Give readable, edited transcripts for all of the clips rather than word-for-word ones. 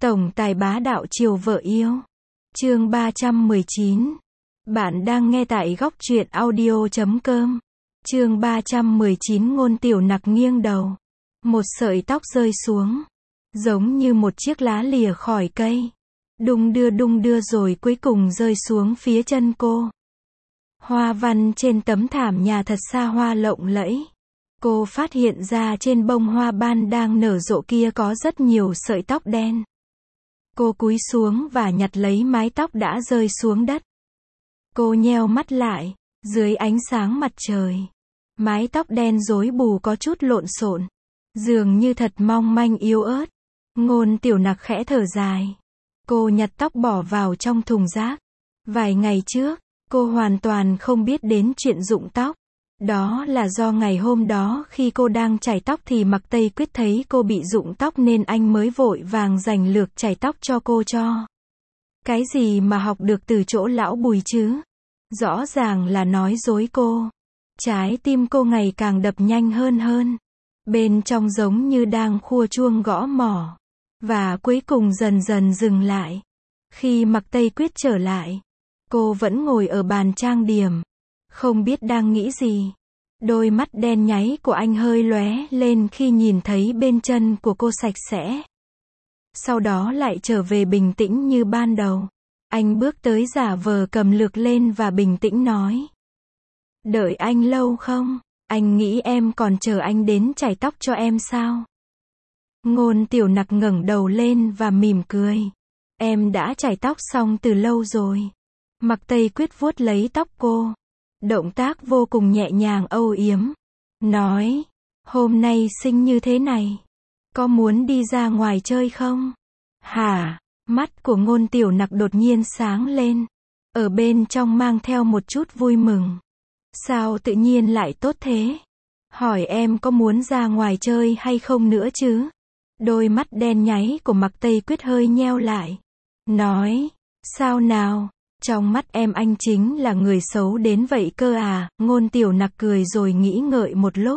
Tổng tài bá đạo chiều vợ yêu. Chương 319. Bạn đang nghe tại góc truyện audio.com. Chương 319 Ngôn Tiểu Nặc nghiêng đầu. Một sợi tóc rơi xuống, giống như một chiếc lá lìa khỏi cây. Đung đưa rồi cuối cùng rơi xuống phía chân cô. Hoa văn trên tấm thảm nhà thật xa hoa lộng lẫy. Cô phát hiện ra trên bông hoa ban đang nở rộ kia có rất nhiều sợi tóc đen. Cô cúi xuống và nhặt lấy mái tóc đã rơi xuống đất. Cô nheo mắt lại, dưới ánh sáng mặt trời. Mái tóc đen rối bù có chút lộn xộn, dường như thật mong manh yếu ớt. Ngôn Tiểu Nặc khẽ thở dài. Cô nhặt tóc bỏ vào trong thùng rác. Vài ngày trước, cô hoàn toàn không biết đến chuyện rụng tóc. Đó là do ngày hôm đó khi cô đang chải tóc thì Mạc Tây Quyết thấy cô bị rụng tóc nên anh mới vội vàng giành lược chải tóc cho cô cho. Cái gì mà học được từ chỗ lão Bùi chứ? Rõ ràng là nói dối cô. Trái tim cô ngày càng đập nhanh hơn. Bên trong giống như đang khua chuông gõ mỏ. Và cuối cùng dần dần dừng lại. Khi Mạc Tây Quyết trở lại, cô vẫn ngồi ở bàn trang điểm. Không biết đang nghĩ gì. Đôi mắt đen nháy của anh hơi lóe lên khi nhìn thấy bên chân của cô sạch sẽ. Sau đó lại trở về bình tĩnh như ban đầu. Anh bước tới giả vờ cầm lược lên và bình tĩnh nói. Đợi anh lâu không? Anh nghĩ em còn chờ anh đến chải tóc cho em sao? Ngôn Tiểu Nặc ngẩng đầu lên và mỉm cười. Em đã chải tóc xong từ lâu rồi. Mạc Tây Quyết vuốt lấy tóc cô. Động tác vô cùng nhẹ nhàng âu yếm. Nói, hôm nay xinh như thế này. Có muốn đi ra ngoài chơi không? Hả? Mắt của Ngôn Tiểu Nặc đột nhiên sáng lên. Ở bên trong mang theo một chút vui mừng. Sao tự nhiên lại tốt thế? Hỏi em có muốn ra ngoài chơi hay không nữa chứ? Đôi mắt đen nháy của Mạc Tây Quyết hơi nheo lại. Nói, sao nào? Trong mắt em anh chính là người xấu đến vậy cơ à? Ngôn Tiểu Nặc cười rồi nghĩ ngợi một lúc.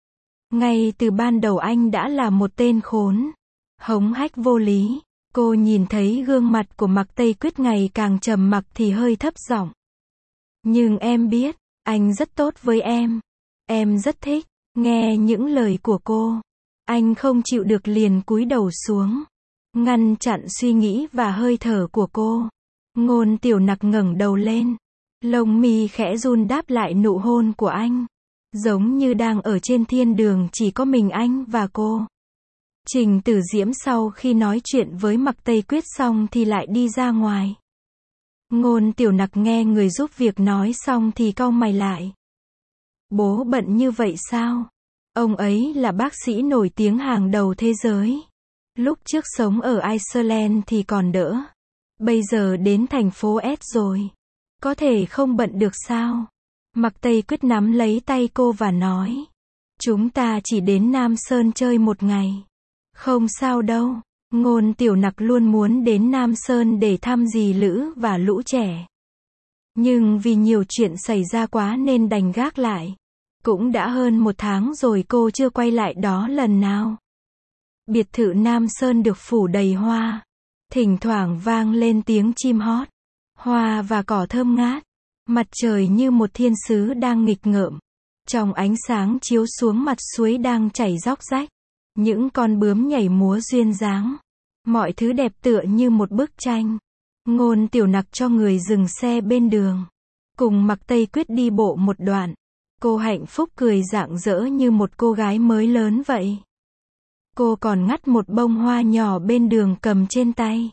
Ngay từ ban đầu anh đã là một tên khốn, hống hách vô lý. Cô nhìn thấy gương mặt của Mạc Tây Quyết ngày càng trầm mặc thì hơi thấp giọng. Nhưng em biết, anh rất tốt với em. Em rất thích nghe những lời của cô. Anh không chịu được liền cúi đầu xuống, ngăn chặn suy nghĩ và hơi thở của cô. Ngôn Tiểu Nặc ngẩng đầu lên. Lông mi khẽ run đáp lại nụ hôn của anh. Giống như đang ở trên thiên đường chỉ có mình anh và cô. Trình Tử Diễm sau khi nói chuyện với Mạc Tây Quyết xong thì lại đi ra ngoài. Ngôn Tiểu Nặc nghe người giúp việc nói xong thì cau mày lại. Bố bận như vậy sao? Ông ấy là bác sĩ nổi tiếng hàng đầu thế giới. Lúc trước sống ở Iceland thì còn đỡ. Bây giờ đến thành phố S rồi. Có thể không bận được sao? Mạc Tây Quyết nắm lấy tay cô và nói. Chúng ta chỉ đến Nam Sơn chơi một ngày. Không sao đâu. Ngôn Tiểu Nặc luôn muốn đến Nam Sơn để thăm dì Lữ và lũ trẻ. Nhưng vì nhiều chuyện xảy ra quá nên đành gác lại. Cũng đã hơn một tháng rồi cô chưa quay lại đó lần nào. Biệt thự Nam Sơn được phủ đầy hoa. Thỉnh thoảng vang lên tiếng chim hót. Hoa và cỏ thơm ngát. Mặt trời như một thiên sứ đang nghịch ngợm. Trong ánh sáng chiếu xuống mặt suối đang chảy róc rách. Những con bướm nhảy múa duyên dáng. Mọi thứ đẹp tựa như một bức tranh. Ngôn Tiểu Nặc cho người dừng xe bên đường. Cùng Mạc Tây Quyết đi bộ một đoạn. Cô hạnh phúc cười rạng rỡ như một cô gái mới lớn vậy. Cô còn ngắt một bông hoa nhỏ bên đường cầm trên tay.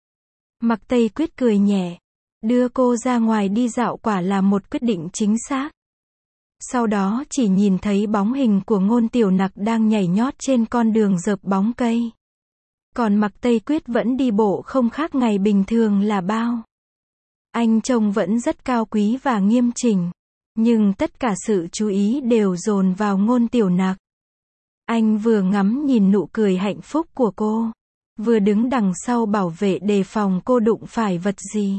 Mạc Tây Quyết cười nhẹ. Đưa cô ra ngoài đi dạo quả là một quyết định chính xác. Sau đó chỉ nhìn thấy bóng hình của Ngôn Tiểu Nặc đang nhảy nhót trên con đường rợp bóng cây. Còn Mạc Tây Quyết vẫn đi bộ không khác ngày bình thường là bao. Anh trông vẫn rất cao quý và nghiêm chỉnh. Nhưng tất cả sự chú ý đều dồn vào Ngôn Tiểu Nặc. Anh vừa ngắm nhìn nụ cười hạnh phúc của cô, vừa đứng đằng sau bảo vệ đề phòng cô đụng phải vật gì.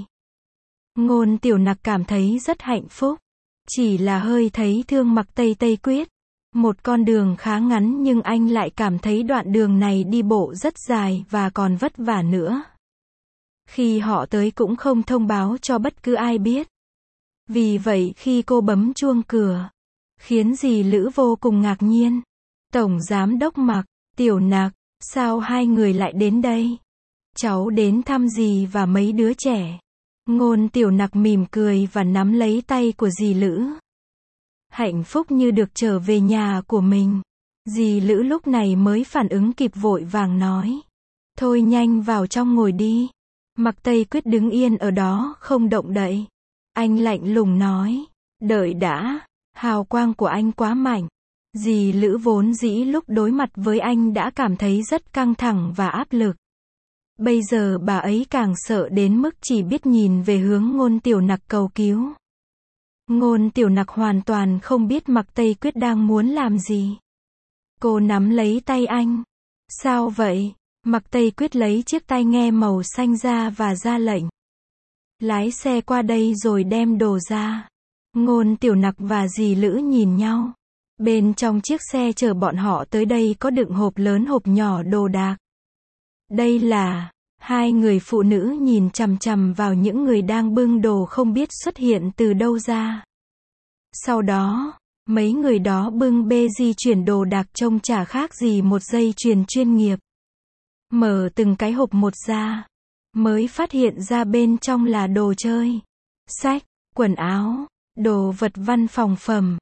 Ngôn Tiểu Nặc cảm thấy rất hạnh phúc. Chỉ là hơi thấy thương Mạc Tây Quyết. Một con đường khá ngắn nhưng anh lại cảm thấy đoạn đường này đi bộ rất dài và còn vất vả nữa. Khi họ tới cũng không thông báo cho bất cứ ai biết. Vì vậy khi cô bấm chuông cửa, khiến dì Lữ vô cùng ngạc nhiên. Tổng giám đốc Mạc, Tiểu Nặc, sao hai người lại đến đây? Cháu đến thăm dì và mấy đứa trẻ. Ngôn Tiểu Nặc mỉm cười và nắm lấy tay của dì Lữ. Hạnh phúc như được trở về nhà của mình. Dì Lữ lúc này mới phản ứng kịp vội vàng nói. Thôi nhanh vào trong ngồi đi. Mạc Tây Quyết đứng yên ở đó không động đậy. Anh lạnh lùng nói. Đợi đã, hào quang của anh quá mạnh. Dì Lữ vốn dĩ lúc đối mặt với anh đã cảm thấy rất căng thẳng và áp lực. Bây giờ bà ấy càng sợ đến mức chỉ biết nhìn về hướng Ngôn Tiểu Nặc cầu cứu. Ngôn Tiểu Nặc hoàn toàn không biết Mạc Tây Quyết đang muốn làm gì. Cô nắm lấy tay anh. Sao vậy? Mạc Tây Quyết lấy chiếc tai nghe màu xanh ra và ra lệnh. Lái xe qua đây rồi đem đồ ra. Ngôn Tiểu Nặc và dì Lữ nhìn nhau. Bên trong chiếc xe chở bọn họ tới đây có đựng hộp lớn hộp nhỏ đồ đạc. Đây là... Hai người phụ nữ nhìn chằm chằm vào những người đang bưng đồ không biết xuất hiện từ đâu ra. Sau đó, mấy người đó bưng bê di chuyển đồ đạc trông chả khác gì một dây chuyền chuyên nghiệp. Mở từng cái hộp một ra, mới phát hiện ra bên trong là đồ chơi, sách, quần áo, đồ vật văn phòng phẩm,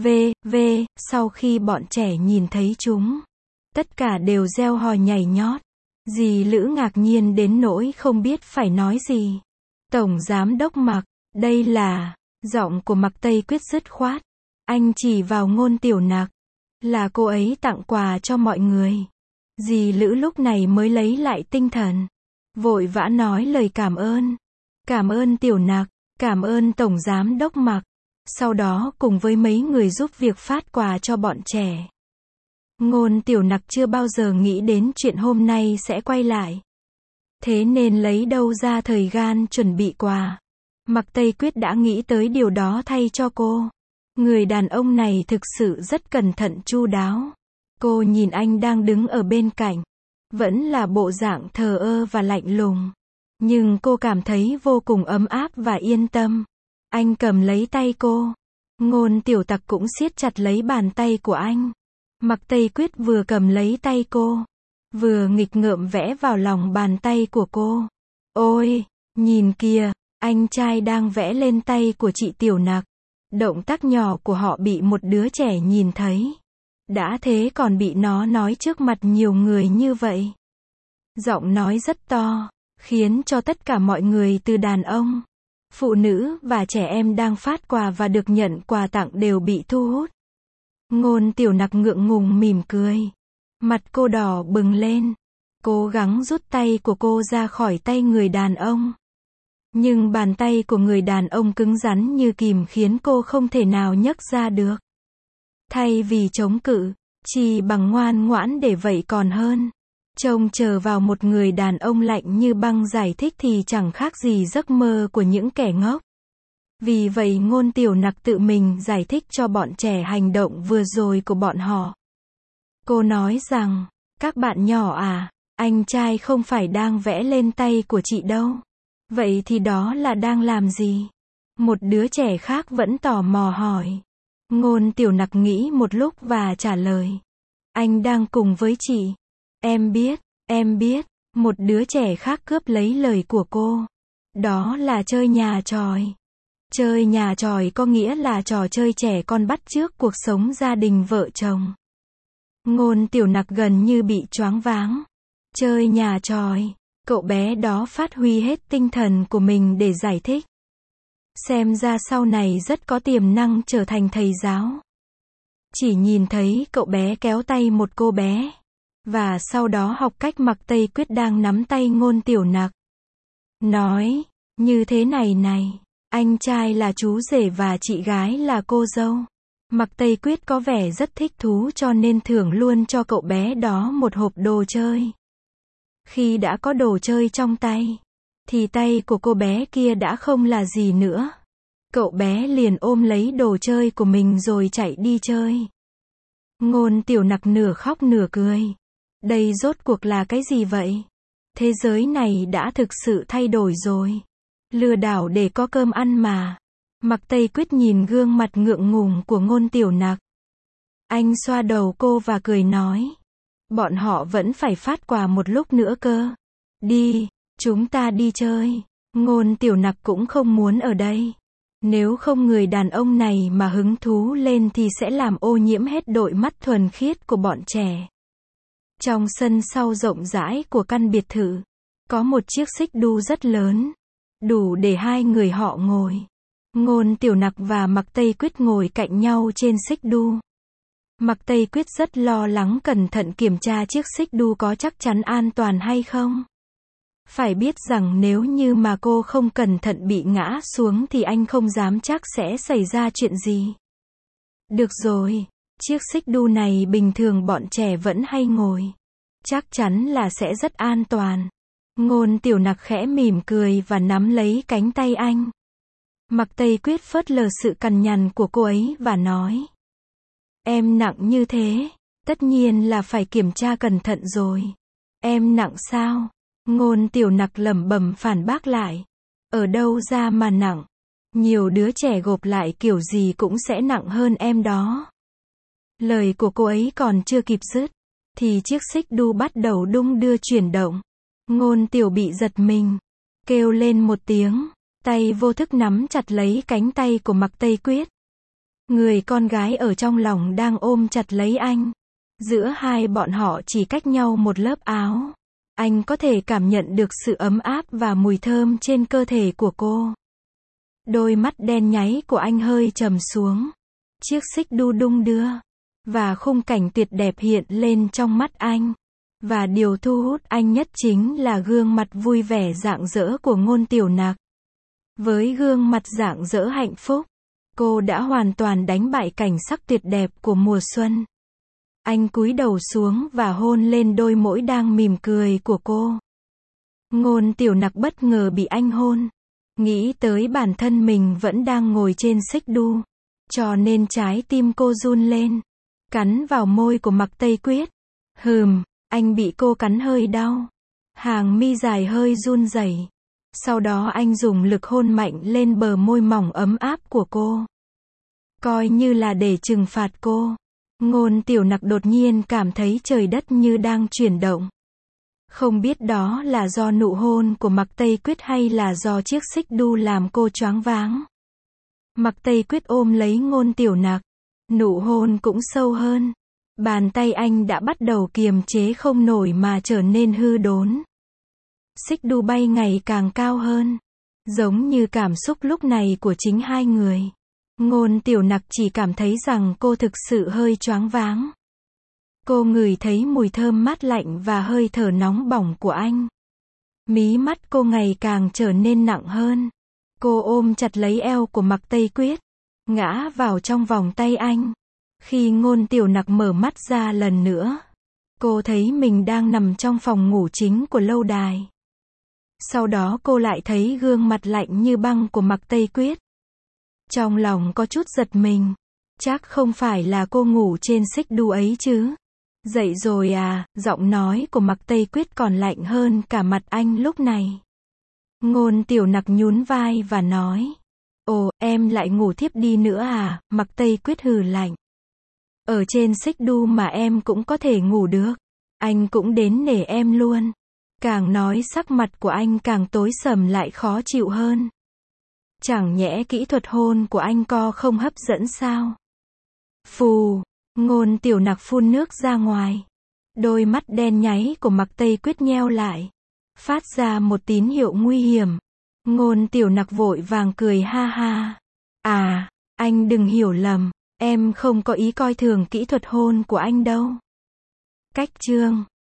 sau khi bọn trẻ nhìn thấy chúng, tất cả đều reo hò nhảy nhót. Dì Lữ ngạc nhiên đến nỗi không biết phải nói gì. Tổng giám đốc Mạc, đây là... Giọng của Mạc Tây Quyết dứt khoát. Anh chỉ vào Ngôn Tiểu Nặc. Là cô ấy tặng quà cho mọi người. Dì Lữ lúc này mới lấy lại tinh thần. Vội vã nói lời cảm ơn. Cảm ơn Tiểu Nặc, cảm ơn Tổng giám đốc Mạc. Sau đó cùng với mấy người giúp việc phát quà cho bọn trẻ. Ngôn Tiểu Nặc chưa bao giờ nghĩ đến chuyện hôm nay sẽ quay lại. Thế nên lấy đâu ra thời gian chuẩn bị quà. Mạc Tây Quyết đã nghĩ tới điều đó thay cho cô. Người đàn ông này thực sự rất cẩn thận chu đáo. Cô nhìn anh đang đứng ở bên cạnh. Vẫn là bộ dạng thờ ơ và lạnh lùng. Nhưng cô cảm thấy vô cùng ấm áp và yên tâm. Anh cầm lấy tay cô. Ngôn Tiểu Tặc cũng siết chặt lấy bàn tay của anh. Mạc Tây Quyết vừa cầm lấy tay cô, vừa nghịch ngợm vẽ vào lòng bàn tay của cô. Ôi, nhìn kìa, anh trai đang vẽ lên tay của chị Tiểu Nặc. Động tác nhỏ của họ bị một đứa trẻ nhìn thấy. Đã thế còn bị nó nói trước mặt nhiều người như vậy. Giọng nói rất to, khiến cho tất cả mọi người từ đàn ông, phụ nữ và trẻ em đang phát quà và được nhận quà tặng đều bị thu hút. Ngôn Tiểu Nặc ngượng ngùng mỉm cười. Mặt cô đỏ bừng lên. Cố gắng rút tay của cô ra khỏi tay người đàn ông. Nhưng bàn tay của người đàn ông cứng rắn như kìm khiến cô không thể nào nhấc ra được. Thay vì chống cự, chỉ bằng ngoan ngoãn để vậy còn hơn. Trông chờ vào một người đàn ông lạnh như băng giải thích thì chẳng khác gì giấc mơ của những kẻ ngốc. Vì vậy Ngôn Tiểu Nặc tự mình giải thích cho bọn trẻ hành động vừa rồi của bọn họ. Cô nói rằng, các bạn nhỏ à, anh trai không phải đang vẽ lên tay của chị đâu. Vậy thì đó là đang làm gì? Một đứa trẻ khác vẫn tò mò hỏi. Ngôn Tiểu Nặc nghĩ một lúc và trả lời. Anh đang cùng với chị. Em biết, một đứa trẻ khác cướp lấy lời của cô. Đó là chơi nhà tròi. Chơi nhà tròi có nghĩa là trò chơi trẻ con bắt chước cuộc sống gia đình vợ chồng. Ngôn Tiểu Nặc gần như bị choáng váng. Chơi nhà tròi, cậu bé đó phát huy hết tinh thần của mình để giải thích. Xem ra sau này rất có tiềm năng trở thành thầy giáo. Chỉ nhìn thấy cậu bé kéo tay một cô bé. Và sau đó học cách Mạc Tây Quyết đang nắm tay Ngôn Tiểu Nặc. Nói, như thế này. Anh trai là chú rể và chị gái là cô dâu. Mạc Tây Quyết có vẻ rất thích thú cho nên thưởng luôn cho cậu bé đó một hộp đồ chơi. Khi đã có đồ chơi trong tay, thì tay của cô bé kia đã không là gì nữa. Cậu bé liền ôm lấy đồ chơi của mình rồi chạy đi chơi. Ngôn Tiểu Nặc nửa khóc nửa cười. Đây rốt cuộc là cái gì vậy? Thế giới này đã thực sự thay đổi rồi. Lừa đảo để có cơm ăn mà. Mạc Tây Quyết nhìn gương mặt ngượng ngùng của Ngôn Tiểu Nặc. Anh xoa đầu cô và cười nói. Bọn họ vẫn phải phát quà một lúc nữa cơ. Đi, chúng ta đi chơi. Ngôn Tiểu Nặc cũng không muốn ở đây. Nếu không người đàn ông này mà hứng thú lên thì sẽ làm ô nhiễm hết đôi mắt thuần khiết của bọn trẻ. Trong sân sau rộng rãi của căn biệt thự, có một chiếc xích đu rất lớn, đủ để hai người họ ngồi. Ngôn Tiểu Nặc và Mạc Tây Quyết ngồi cạnh nhau trên xích đu. Mạc Tây Quyết rất lo lắng cẩn thận kiểm tra chiếc xích đu có chắc chắn an toàn hay không. Phải biết rằng nếu như mà cô không cẩn thận bị ngã xuống thì anh không dám chắc sẽ xảy ra chuyện gì. Được rồi, chiếc xích đu này bình thường bọn trẻ vẫn hay ngồi. Chắc chắn là sẽ rất an toàn. Ngôn Tiểu Nặc khẽ mỉm cười và nắm lấy cánh tay anh. Mạc Tây Quyết phớt lờ sự cằn nhằn của cô ấy và nói. Em nặng như thế, tất nhiên là phải kiểm tra cẩn thận rồi. Em nặng sao? Ngôn Tiểu Nặc lẩm bẩm phản bác lại. Ở đâu ra mà nặng? Nhiều đứa trẻ gộp lại kiểu gì cũng sẽ nặng hơn em đó. Lời của cô ấy còn chưa kịp dứt, thì chiếc xích đu bắt đầu đung đưa chuyển động. Ngôn Tiểu bị giật mình, kêu lên một tiếng, tay vô thức nắm chặt lấy cánh tay của Mạc Tây Quyết. Người con gái ở trong lòng đang ôm chặt lấy anh. Giữa hai bọn họ chỉ cách nhau một lớp áo. Anh có thể cảm nhận được sự ấm áp và mùi thơm trên cơ thể của cô. Đôi mắt đen nháy của anh hơi trầm xuống. Chiếc xích đu đung đưa, và khung cảnh tuyệt đẹp hiện lên trong mắt anh. Và điều thu hút anh nhất chính là gương mặt vui vẻ rạng rỡ của Ngôn Tiểu Nặc. Với gương mặt rạng rỡ hạnh phúc, cô đã hoàn toàn đánh bại cảnh sắc tuyệt đẹp của mùa xuân. Anh cúi đầu xuống và hôn lên đôi môi đang mỉm cười của cô. Ngôn Tiểu Nặc bất ngờ bị anh hôn. Nghĩ tới bản thân mình vẫn đang ngồi trên xích đu, cho nên trái tim cô run lên. Cắn vào môi của Mạc Tây Quyết. Anh bị cô cắn hơi đau. Hàng mi dài hơi run rẩy. Sau đó anh dùng lực hôn mạnh lên bờ môi mỏng ấm áp của cô. Coi như là để trừng phạt cô. Ngôn Tiểu Nặc đột nhiên cảm thấy trời đất như đang chuyển động. Không biết đó là do nụ hôn của Mạc Tây Quyết hay là do chiếc xích đu làm cô choáng váng. Mạc Tây Quyết ôm lấy Ngôn Tiểu Nặc. Nụ hôn cũng sâu hơn. Bàn tay anh đã bắt đầu kiềm chế không nổi mà trở nên hư đốn. Xích đu bay ngày càng cao hơn. Giống như cảm xúc lúc này của chính hai người. Ngôn Tiểu Nặc chỉ cảm thấy rằng cô thực sự hơi choáng váng. Cô ngửi thấy mùi thơm mát lạnh và hơi thở nóng bỏng của anh. Mí mắt cô ngày càng trở nên nặng hơn. Cô ôm chặt lấy eo của Mạc Tây Quyết, ngã vào trong vòng tay anh. Khi Ngôn Tiểu Nặc mở mắt ra lần nữa, cô thấy mình đang nằm trong phòng ngủ chính của lâu đài. Sau đó cô lại thấy gương mặt lạnh như băng của Mạc Tây Quyết. Trong lòng có chút giật mình. Chắc không phải là cô ngủ trên xích đu ấy chứ. Dậy rồi à, giọng nói của Mạc Tây Quyết còn lạnh hơn cả mặt anh lúc này. Ngôn Tiểu Nặc nhún vai và nói. Ồ, em lại ngủ thiếp đi nữa à, Mạc Tây Quyết hừ lạnh. Ở trên xích đu mà em cũng có thể ngủ được. Anh cũng đến nể em luôn. Càng nói sắc mặt của anh càng tối sầm lại khó chịu hơn. Chẳng nhẽ kỹ thuật hôn của anh co không hấp dẫn sao? Phù, Ngôn Tiểu Nặc phun nước ra ngoài. Đôi mắt đen nháy của Mạc Tây Quyết nheo lại, phát ra một tín hiệu nguy hiểm. Ngôn Tiểu Nặc vội vàng cười ha ha. À, anh đừng hiểu lầm, em không có ý coi thường kỹ thuật hôn của anh đâu. Cách chương